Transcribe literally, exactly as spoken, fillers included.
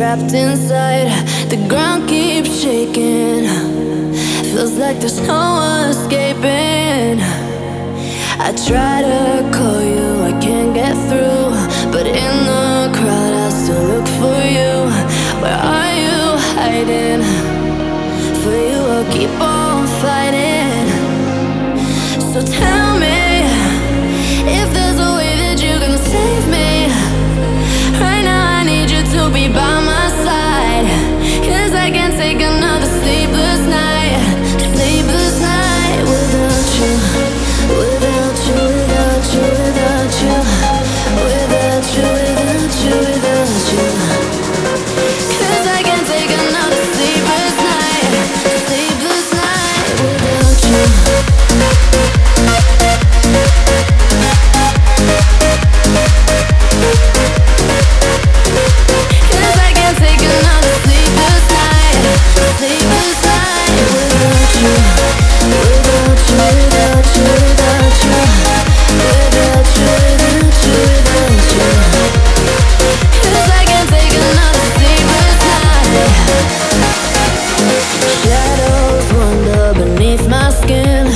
trapped inside. The ground keeps shaking. Feels like there's no escaping. I try to call you, I can't get through, but in the crowd I still look for you. Where are you hiding? For you I'll keep on fighting. So tell me if there's a way that you can save me. Right now I need you to be by my side, 'cause I can't take another sleepless night. Sleepless night without you. Without you, without you, without you. Without you, without you, without you. 'Cause I can't take another sleepless night. Sleepless night without you. Shadows wander beneath my skin.